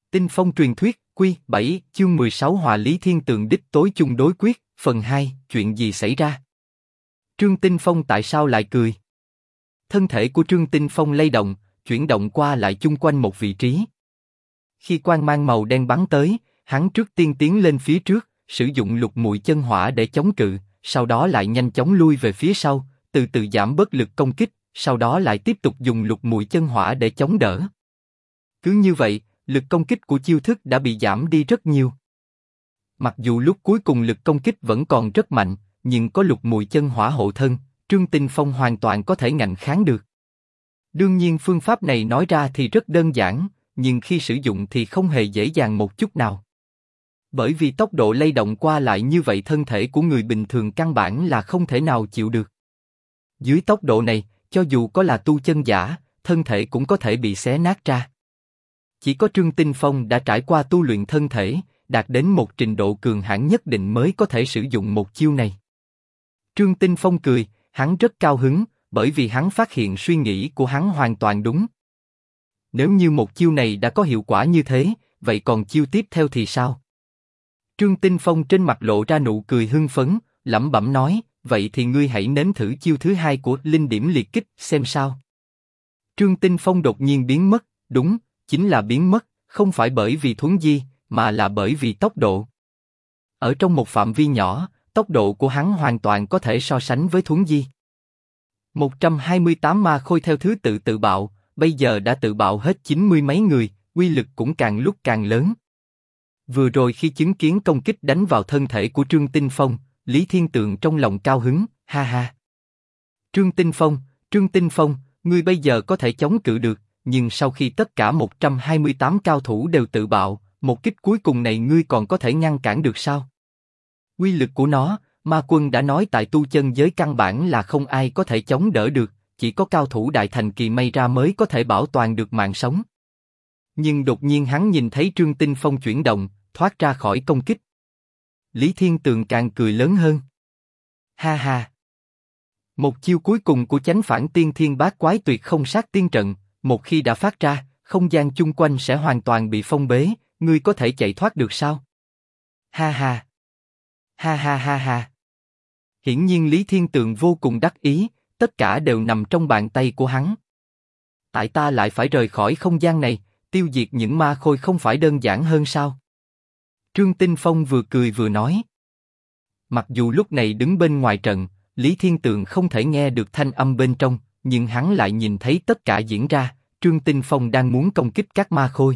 Tinh Phong truyền thuyết, Quy 7, chương 16 Hòa Lý Thiên Tường đích tối chung đối quyết, phần 2, chuyện gì xảy ra? Trương Tinh Phong tại sao lại cười? Thân thể của Trương Tinh Phong lay động, chuyển động qua lại chung quanh một vị trí. Khi quang mang màu đen bắn tới, hắn trước tiên tiến lên phía trước, sử dụng lục muội chân hỏa để chống cự, sau đó lại nhanh chóng lui về phía sau, từ từ giảm bớt lực công kích, sau đó lại tiếp tục dùng lục muội chân hỏa để chống đỡ. Cứ như vậy, lực công kích của chiêu thức đã bị giảm đi rất nhiều. Mặc dù lúc cuối cùng lực công kích vẫn còn rất mạnh, nhưng có lục muội chân hỏa hộ thân, Trương Tinh Phong hoàn toàn có thể ngạnh kháng được. Đương nhiên phương pháp này nói ra thì rất đơn giản, nhưng khi sử dụng thì không hề dễ dàng một chút nào. Bởi vì tốc độ lay động qua lại như vậy thân thể của người bình thường căn bản là không thể nào chịu được. Dưới tốc độ này, cho dù có là tu chân giả, thân thể cũng có thể bị xé nát ra. Chỉ có Trương Tinh Phong đã trải qua tu luyện thân thể, đạt đến một trình độ cường hãn nhất định mới có thể sử dụng một chiêu này. Trương Tinh Phong cười, hắn rất cao hứng, bởi vì hắn phát hiện suy nghĩ của hắn hoàn toàn đúng. Nếu như một chiêu này đã có hiệu quả như thế, vậy còn chiêu tiếp theo thì sao? Trương Tinh Phong trên mặt lộ ra nụ cười hưng phấn, lẩm bẩm nói, vậy thì ngươi hãy nếm thử chiêu thứ hai của linh điểm liệt kích xem sao. Trương Tinh Phong đột nhiên biến mất, đúng, chính là biến mất, không phải bởi vì thuấn di, mà là bởi vì tốc độ. Ở trong một phạm vi nhỏ, tốc độ của hắn hoàn toàn có thể so sánh với thuấn di. 128 ma khôi theo thứ tự tự bạo, bây giờ đã tự bạo hết 90 mấy người, uy lực cũng càng lúc càng lớn. Vừa rồi khi chứng kiến công kích đánh vào thân thể của Trương Tinh Phong, Lý Thiên Tường trong lòng cao hứng, ha ha. Trương Tinh Phong, ngươi bây giờ có thể chống cự được, nhưng sau khi tất cả 128 cao thủ đều tự bạo, một kích cuối cùng này ngươi còn có thể ngăn cản được sao? Uy lực của nó, Ma Quân đã nói tại tu chân giới căn bản là không ai có thể chống đỡ được, chỉ có cao thủ đại thành kỳ may ra mới có thể bảo toàn được mạng sống. Nhưng đột nhiên hắn nhìn thấy Trương Tinh Phong chuyển động, thoát ra khỏi công kích. Lý Thiên Tường càng cười lớn hơn. Ha ha! Một chiêu cuối cùng của chánh phản tiên thiên bát quái tuyệt không sát tiên trận, một khi đã phát ra, không gian chung quanh sẽ hoàn toàn bị phong bế, ngươi có thể chạy thoát được sao? Ha ha! Ha ha ha ha! Hiển nhiên Lý Thiên Tường vô cùng đắc ý, tất cả đều nằm trong bàn tay của hắn. Tại ta lại phải rời khỏi không gian này, tiêu diệt những ma khôi không phải đơn giản hơn sao? Trương Tinh Phong vừa cười vừa nói. Mặc dù lúc này đứng bên ngoài trận, Lý Thiên Tường không thể nghe được thanh âm bên trong, nhưng hắn lại nhìn thấy tất cả diễn ra, Trương Tinh Phong đang muốn công kích các ma khôi.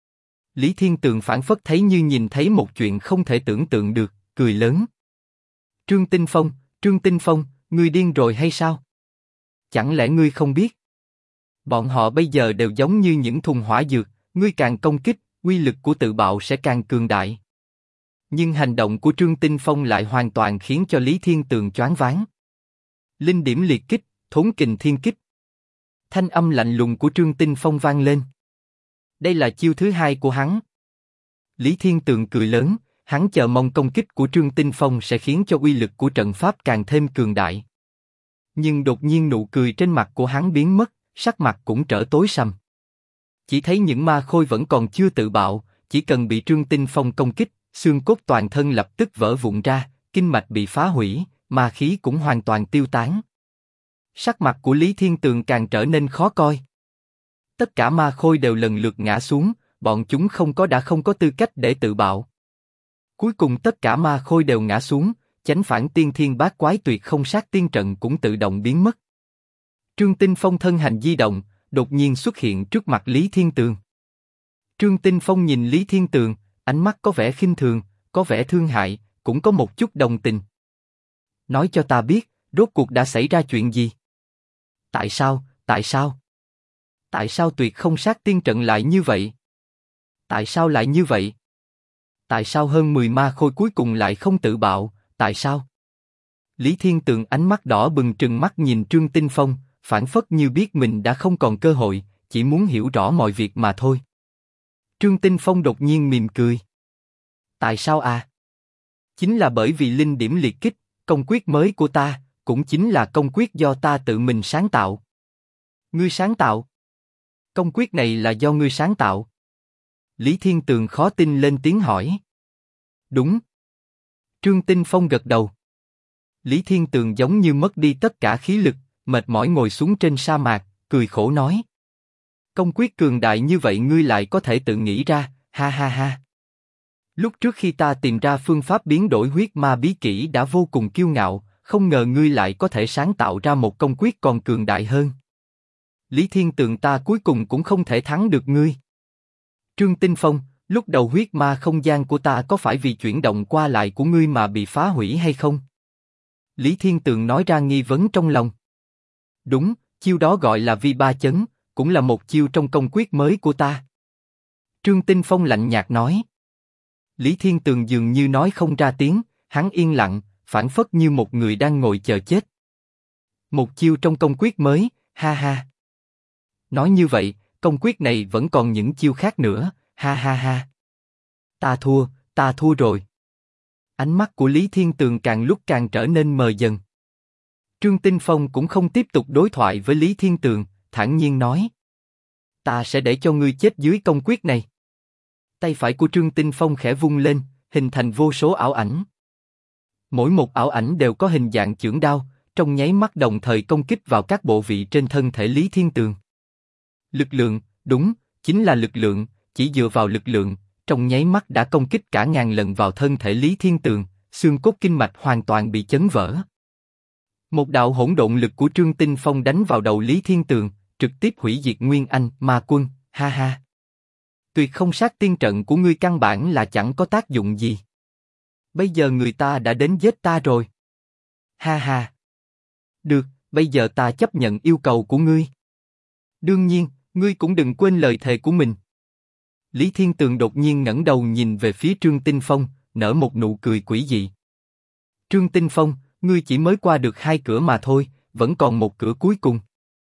Lý Thiên Tường phảng phất thấy như nhìn thấy một chuyện không thể tưởng tượng được, cười lớn. Trương Tinh Phong, ngươi điên rồi hay sao? Chẳng lẽ ngươi không biết? Bọn họ bây giờ đều giống như những thùng hỏa dược, ngươi càng công kích, uy lực của tự bạo sẽ càng cường đại. Nhưng hành động của Trương Tinh Phong lại hoàn toàn khiến cho Lý Thiên Tường choáng váng. Linh điểm liệt kích, thốn kình thiên kích. Thanh âm lạnh lùng của Trương Tinh Phong vang lên. Đây là chiêu thứ hai của hắn. Lý Thiên Tường cười lớn, hắn chờ mong công kích của Trương Tinh Phong sẽ khiến cho uy lực của trận pháp càng thêm cường đại. Nhưng đột nhiên nụ cười trên mặt của hắn biến mất, sắc mặt cũng trở tối sầm. Chỉ thấy những ma khôi vẫn còn chưa tự bạo, chỉ cần bị Trương Tinh Phong công kích, xương cốt toàn thân lập tức vỡ vụn ra, kinh mạch bị phá hủy, ma khí cũng hoàn toàn tiêu tán. Sắc mặt của Lý Thiên Tường càng trở nên khó coi. Tất cả ma khôi đều lần lượt ngã xuống, bọn chúng không có tư cách để tự bạo. Cuối cùng tất cả ma khôi đều ngã xuống, chánh phản tiên thiên bát quái tuyệt không sát tiên trận cũng tự động biến mất. Trương Tinh Phong thân hành di động, đột nhiên xuất hiện trước mặt Lý Thiên Tường. Trương Tinh Phong nhìn Lý Thiên Tường, ánh mắt có vẻ khinh thường, có vẻ thương hại, cũng có một chút đồng tình. Nói cho ta biết, rốt cuộc đã xảy ra chuyện gì? Tại sao? Tại sao tuyệt không sát tiên trận lại như vậy? Tại sao lại như vậy? Tại sao hơn 10 ma khôi cuối cùng lại không tự bạo, tại sao? Lý Thiên Tường ánh mắt đỏ bừng trừng mắt nhìn Trương Tinh Phong, phảng phất như biết mình đã không còn cơ hội, chỉ muốn hiểu rõ mọi việc mà thôi. Trương Tinh Phong đột nhiên mỉm cười. Tại sao à? Chính là bởi vì linh điểm liệt kích, công quyết mới của ta, cũng chính là công quyết do ta tự mình sáng tạo. Ngươi sáng tạo? Công quyết này là do ngươi sáng tạo? Lý Thiên Tường khó tin lên tiếng hỏi. Đúng. Trương Tinh Phong gật đầu. Lý Thiên Tường giống như mất đi tất cả khí lực, mệt mỏi ngồi xuống trên sa mạc, cười khổ nói. Công quyết cường đại như vậy ngươi lại có thể tự nghĩ ra, ha ha ha. Lúc trước khi ta tìm ra phương pháp biến đổi huyết ma bí kỹ đã vô cùng kiêu ngạo, không ngờ ngươi lại có thể sáng tạo ra một công quyết còn cường đại hơn. Lý Thiên Tường ta cuối cùng cũng không thể thắng được ngươi. Trương Tinh Phong, lúc đầu huyết ma không gian của ta có phải vì chuyển động qua lại của ngươi mà bị phá hủy hay không? Lý Thiên Tường nói ra nghi vấn trong lòng. Đúng, chiêu đó gọi là vi ba chấn, cũng là một chiêu trong công quyết mới của ta. Trương Tinh Phong lạnh nhạt nói. Lý Thiên Tường dường như nói không ra tiếng, hắn yên lặng, phảng phất như một người đang ngồi chờ chết. Một chiêu trong công quyết mới, ha ha. Nói như vậy, công quyết này vẫn còn những chiêu khác nữa, ha ha ha. Ta thua rồi. Ánh mắt của Lý Thiên Tường càng lúc càng trở nên mờ dần. Trương Tinh Phong cũng không tiếp tục đối thoại với Lý Thiên Tường, thản nhiên nói. Ta sẽ để cho ngươi chết dưới công quyết này. Tay phải của Trương Tinh Phong khẽ vung lên, hình thành vô số ảo ảnh. Mỗi một ảo ảnh đều có hình dạng chưởng đao, trong nháy mắt đồng thời công kích vào các bộ vị trên thân thể Lý Thiên Tường. Lực lượng, đúng, chính là lực lượng, chỉ dựa vào lực lượng, trong nháy mắt đã công kích cả ngàn lần vào thân thể Lý Thiên Tường, xương cốt kinh mạch hoàn toàn bị chấn vỡ. Một đạo hỗn độn lực của Trương Tinh Phong đánh vào đầu Lý Thiên Tường, trực tiếp hủy diệt Nguyên Anh, Ma Quân, ha ha. Tuyệt không sát tiên trận của ngươi căn bản là chẳng có tác dụng gì. Bây giờ người ta đã đến giết ta rồi. Ha ha. Được, bây giờ ta chấp nhận yêu cầu của ngươi. Đương nhiên, ngươi cũng đừng quên lời thề của mình. Lý Thiên Tường đột nhiên ngẩng đầu nhìn về phía Trương Tinh Phong, nở một nụ cười quỷ dị. Trương Tinh Phong, ngươi chỉ mới qua được 2 cửa mà thôi, vẫn còn một cửa cuối cùng.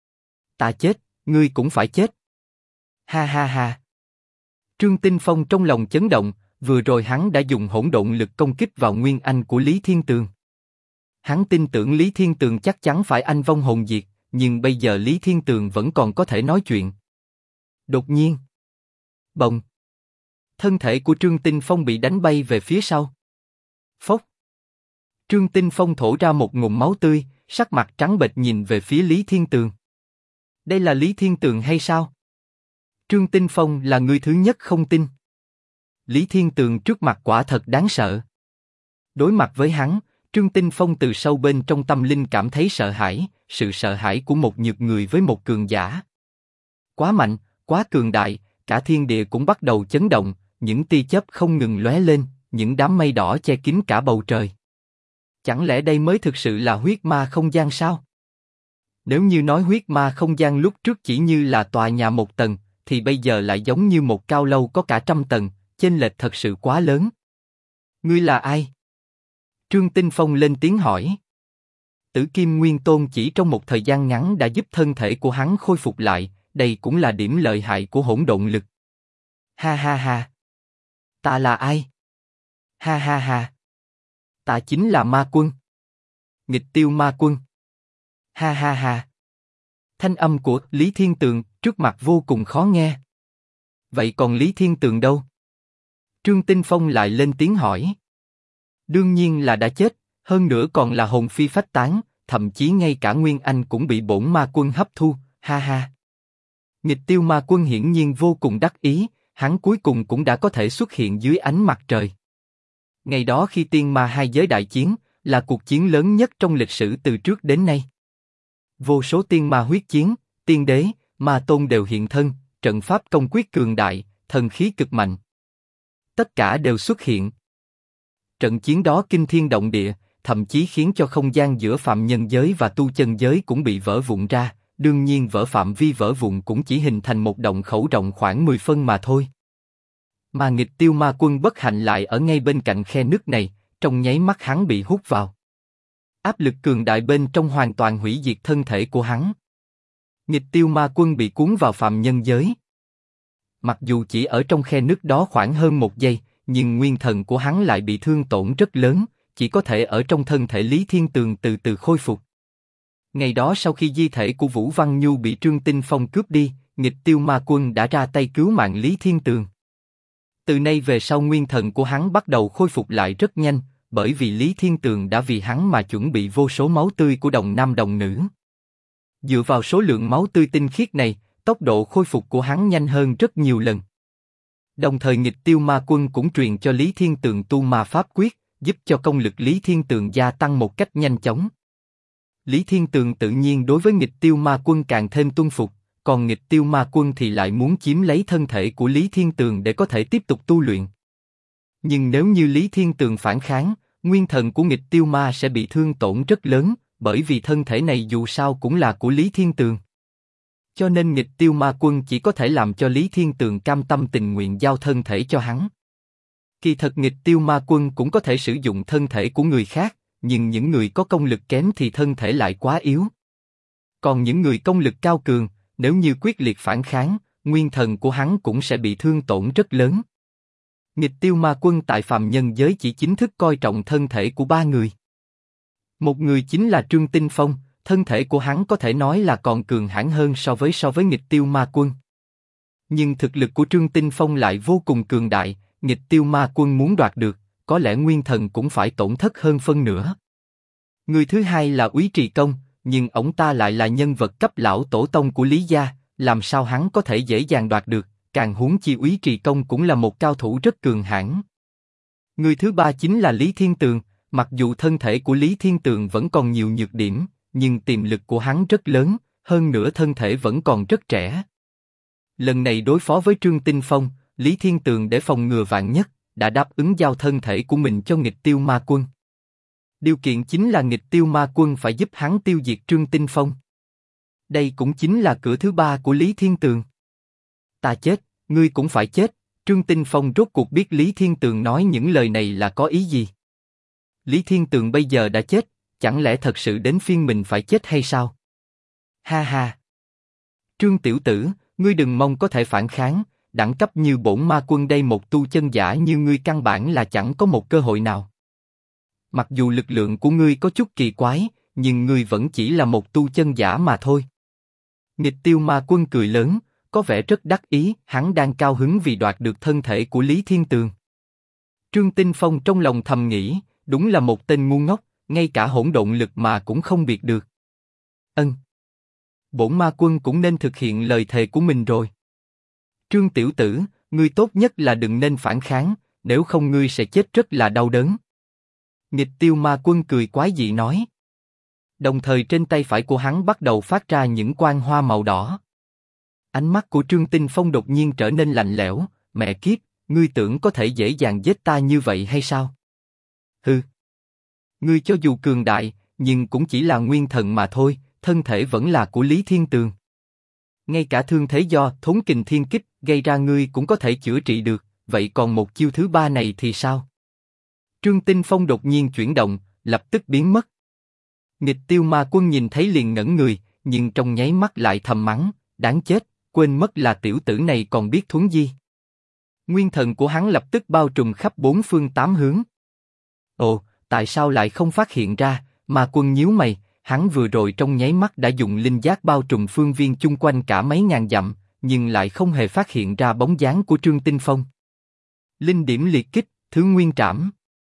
Ta chết, ngươi cũng phải chết. Ha ha ha. Trương Tinh Phong trong lòng chấn động, vừa rồi hắn đã dùng hỗn độn lực công kích vào Nguyên Anh của Lý Thiên Tường. Hắn tin tưởng Lý Thiên Tường chắc chắn phải anh vong hồn diệt, nhưng bây giờ Lý Thiên Tường vẫn còn có thể nói chuyện. Đột nhiên, bồng, thân thể của Trương Tinh Phong bị đánh bay về phía sau. Phốc. Trương Tinh Phong thổ ra một ngụm máu tươi, sắc mặt trắng bệch nhìn về phía Lý Thiên Tường. Đây là Lý Thiên Tường hay sao? Trương Tinh Phong là người thứ nhất không tin. Lý Thiên Tường trước mặt quả thật đáng sợ. Đối mặt với hắn, Trương Tinh Phong từ sâu bên trong tâm linh cảm thấy sợ hãi, sự sợ hãi của một nhược người với một cường giả. Quá mạnh, quá cường đại, cả thiên địa cũng bắt đầu chấn động, những tia chớp không ngừng lóe lên, những đám mây đỏ che kín cả bầu trời. Chẳng lẽ đây mới thực sự là huyết ma không gian sao? Nếu như nói huyết ma không gian lúc trước chỉ như là tòa nhà một tầng, thì bây giờ lại giống như một cao lâu có cả trăm tầng, chênh lệch thật sự quá lớn. Ngươi là ai? Trương Tinh Phong lên tiếng hỏi. Tử Kim Nguyên Tôn chỉ trong một thời gian ngắn đã giúp thân thể của hắn khôi phục lại, đây cũng là điểm lợi hại của hỗn độn lực. Ha ha ha. Ta là ai? Ha ha ha. Ta chính là Ma Quân. Nghịch Tiêu Ma Quân. Ha ha ha. Thanh âm của Lý Thiên Tường trước mặt vô cùng khó nghe. Vậy còn Lý Thiên Tường đâu? Trương Tinh Phong lại lên tiếng hỏi. Đương nhiên là đã chết, hơn nữa còn là hồn phi phách tán, thậm chí ngay cả Nguyên Anh cũng bị bổn Ma Quân hấp thu, ha ha. Nghịch Tiêu Ma Quân hiển nhiên vô cùng đắc ý, hắn cuối cùng cũng đã có thể xuất hiện dưới ánh mặt trời. Ngày đó khi tiên ma hai giới đại chiến, là cuộc chiến lớn nhất trong lịch sử từ trước đến nay. Vô số tiên ma huyết chiến, tiên đế, ma tôn đều hiện thân, trận pháp công quyết cường đại, thần khí cực mạnh. Tất cả đều xuất hiện. Trận chiến đó kinh thiên động địa, thậm chí khiến cho không gian giữa phạm nhân giới và tu chân giới cũng bị vỡ vụn ra, đương nhiên phạm vi vỡ vụn cũng chỉ hình thành một động khẩu rộng khoảng 10 phân mà thôi. Mà Nghịch Tiêu Ma Quân bất hạnh lại ở ngay bên cạnh khe nứt này, trong nháy mắt hắn bị hút vào. Áp lực cường đại bên trong hoàn toàn hủy diệt thân thể của hắn. Nghịch Tiêu Ma Quân bị cuốn vào phạm nhân giới. Mặc dù chỉ ở trong khe nứt đó khoảng hơn 1 giây, nhưng nguyên thần của hắn lại bị thương tổn rất lớn, chỉ có thể ở trong thân thể Lý Thiên Tường từ từ khôi phục. Ngày đó sau khi di thể của Vũ Văn Nhu bị Trương Tinh Phong cướp đi, Nghịch Tiêu Ma Quân đã ra tay cứu mạng Lý Thiên Tường. Từ nay về sau nguyên thần của hắn bắt đầu khôi phục lại rất nhanh, bởi vì Lý Thiên Tường đã vì hắn mà chuẩn bị vô số máu tươi của đồng nam đồng nữ. Dựa vào số lượng máu tươi tinh khiết này, tốc độ khôi phục của hắn nhanh hơn rất nhiều lần. Đồng thời Nghịch Tiêu Ma Quân cũng truyền cho Lý Thiên Tường tu ma pháp quyết, giúp cho công lực Lý Thiên Tường gia tăng một cách nhanh chóng. Lý Thiên Tường tự nhiên đối với Nghịch Tiêu Ma Quân càng thêm tuân phục, còn Nghịch Tiêu Ma Quân thì lại muốn chiếm lấy thân thể của Lý Thiên Tường để có thể tiếp tục tu luyện. Nhưng nếu như Lý Thiên Tường phản kháng, nguyên thần của Nghịch Tiêu Ma sẽ bị thương tổn rất lớn, bởi vì thân thể này dù sao cũng là của Lý Thiên Tường. Cho nên Nghịch Tiêu Ma Quân chỉ có thể làm cho Lý Thiên Tường cam tâm tình nguyện giao thân thể cho hắn. Kỳ thật Nghịch Tiêu Ma Quân cũng có thể sử dụng thân thể của người khác, nhưng những người có công lực kém thì thân thể lại quá yếu. Còn những người công lực cao cường, nếu như quyết liệt phản kháng, nguyên thần của hắn cũng sẽ bị thương tổn rất lớn. Nghịch Tiêu Ma Quân tại phàm nhân giới chỉ chính thức coi trọng thân thể của ba người. Một người chính là Trương Tinh Phong, thân thể của hắn có thể nói là còn cường hãn hơn so với Nghịch Tiêu Ma Quân. Nhưng thực lực của Trương Tinh Phong lại vô cùng cường đại, Nghịch Tiêu Ma Quân muốn đoạt được, có lẽ nguyên thần cũng phải tổn thất hơn phân nửa. Người thứ hai là Úy Trì Công, nhưng ông ta lại là nhân vật cấp lão tổ tông của Lý gia, làm sao hắn có thể dễ dàng đoạt được, càng huống chi Úy Trì Công cũng là một cao thủ rất cường hãn. Người thứ ba chính là Lý Thiên Tường, mặc dù thân thể của Lý Thiên Tường vẫn còn nhiều nhược điểm, nhưng tiềm lực của hắn rất lớn, hơn nữa thân thể vẫn còn rất trẻ. Lần này đối phó với Trương Tinh Phong, Lý Thiên Tường để phòng ngừa vạn nhất, đã đáp ứng giao thân thể của mình cho Nghịch Tiêu Ma Quân. Điều kiện chính là Nghịch Tiêu Ma Quân phải giúp hắn tiêu diệt Trương Tinh Phong. Đây cũng chính là cửa thứ ba của Lý Thiên Tường. Ta chết, ngươi cũng phải chết. Trương Tinh Phong rốt cuộc biết Lý Thiên Tường nói những lời này là có ý gì. Lý Thiên Tường bây giờ đã chết, chẳng lẽ thật sự đến phiên mình phải chết hay sao? Ha ha! Trương tiểu tử, ngươi đừng mong có thể phản kháng, đẳng cấp như bổn ma quân đây một tu chân giả như ngươi căn bản là chẳng có một cơ hội nào. Mặc dù lực lượng của ngươi có chút kỳ quái, nhưng ngươi vẫn chỉ là một tu chân giả mà thôi. Nghịch Tiêu Ma Quân cười lớn, có vẻ rất đắc ý, hắn đang cao hứng vì đoạt được thân thể của Lý Thiên Tường. Trương Tinh Phong trong lòng thầm nghĩ, đúng là một tên ngu ngốc, ngay cả hỗn độn lực mà cũng không biệt được. Bổn ma quân cũng nên thực hiện lời thề của mình rồi. Trương tiểu tử, ngươi tốt nhất là đừng nên phản kháng, nếu không ngươi sẽ chết rất là đau đớn. Nghịch Tiêu Ma Quân cười quái dị nói. Đồng thời trên tay phải của hắn bắt đầu phát ra những quang hoa màu đỏ. Ánh mắt của Trương Tinh Phong đột nhiên trở nên lạnh lẽo, mẹ kiếp, ngươi tưởng có thể dễ dàng giết ta như vậy hay sao? Hừ. Ngươi cho dù cường đại, nhưng cũng chỉ là nguyên thần mà thôi, thân thể vẫn là của Lý Thiên Tường. Ngay cả thương thế do Thốn Kình Thiên Kích gây ra ngươi cũng có thể chữa trị được, vậy còn một chiêu thứ ba này thì sao? Trương Tinh Phong đột nhiên chuyển động, lập tức biến mất. Nghịch Tiêu Ma Quân nhìn thấy liền ngẩn người, nhưng trong nháy mắt lại thầm mắng, đáng chết, quên mất là tiểu tử này còn biết thuấn di. Nguyên thần của hắn lập tức bao trùm khắp bốn phương tám hướng. Ồ, tại sao lại không phát hiện ra? Ma Quân nhíu mày, hắn vừa rồi trong nháy mắt đã dùng linh giác bao trùm phương viên chung quanh cả mấy ngàn dặm, nhưng lại không hề phát hiện ra bóng dáng của Trương Tinh Phong. Linh điểm liệt kích, thứ nguyên trảm.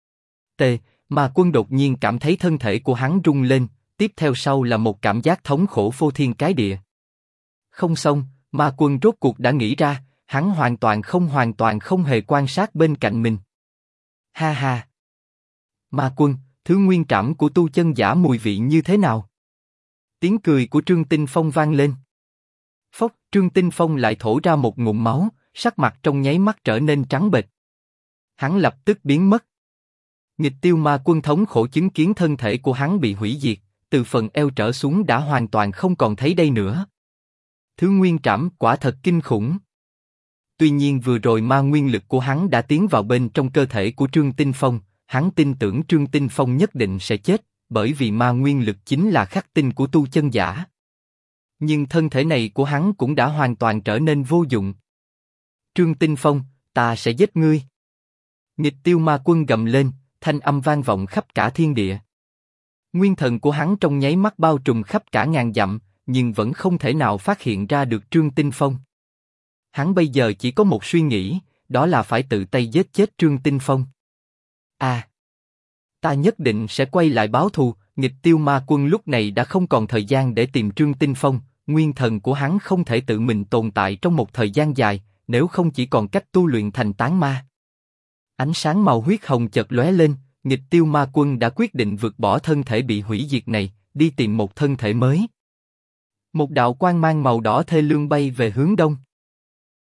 Ma Quân đột nhiên cảm thấy thân thể của hắn rung lên, tiếp theo sau là một cảm giác thống khổ phô thiên cái địa. Không xong, Ma Quân rốt cuộc đã nghĩ ra, hắn hoàn toàn không hề quan sát bên cạnh mình. Ha ha! Ma Quân, thứ nguyên trảm của tu chân giả mùi vị như thế nào? Tiếng cười của Trương Tinh Phong vang lên. Phốc, Trương Tinh Phong lại thổ ra một ngụm máu, sắc mặt trong nháy mắt trở nên trắng bệch. Hắn lập tức biến mất. Nghịch Tiêu Ma Quân thống khổ chứng kiến thân thể của hắn bị hủy diệt, từ phần eo trở xuống đã hoàn toàn không còn thấy đây nữa. Thứ nguyên trảm quả thật kinh khủng. Tuy nhiên vừa rồi ma nguyên lực của hắn đã tiến vào bên trong cơ thể của Trương Tinh Phong, hắn tin tưởng Trương Tinh Phong nhất định sẽ chết, bởi vì ma nguyên lực chính là khắc tinh của tu chân giả. Nhưng thân thể này của hắn cũng đã hoàn toàn trở nên vô dụng. Trương Tinh Phong, ta sẽ giết ngươi. Nghịch Tiêu Ma Quân gầm lên, thanh âm vang vọng khắp cả thiên địa. Nguyên thần của hắn trong nháy mắt bao trùm khắp cả ngàn dặm, nhưng vẫn không thể nào phát hiện ra được Trương Tinh Phong. Hắn bây giờ chỉ có một suy nghĩ, đó là phải tự tay giết chết Trương Tinh Phong. À! Ta nhất định sẽ quay lại báo thù. Nghịch Tiêu Ma Quân lúc này đã không còn thời gian để tìm Trương Tinh Phong, nguyên thần của hắn không thể tự mình tồn tại trong một thời gian dài, nếu không chỉ còn cách tu luyện thành tán ma. Ánh sáng màu huyết hồng chợt lóe lên, Nghịch Tiêu Ma Quân đã quyết định vượt bỏ thân thể bị hủy diệt này, đi tìm một thân thể mới. Một đạo quang mang màu đỏ thê lương bay về hướng đông.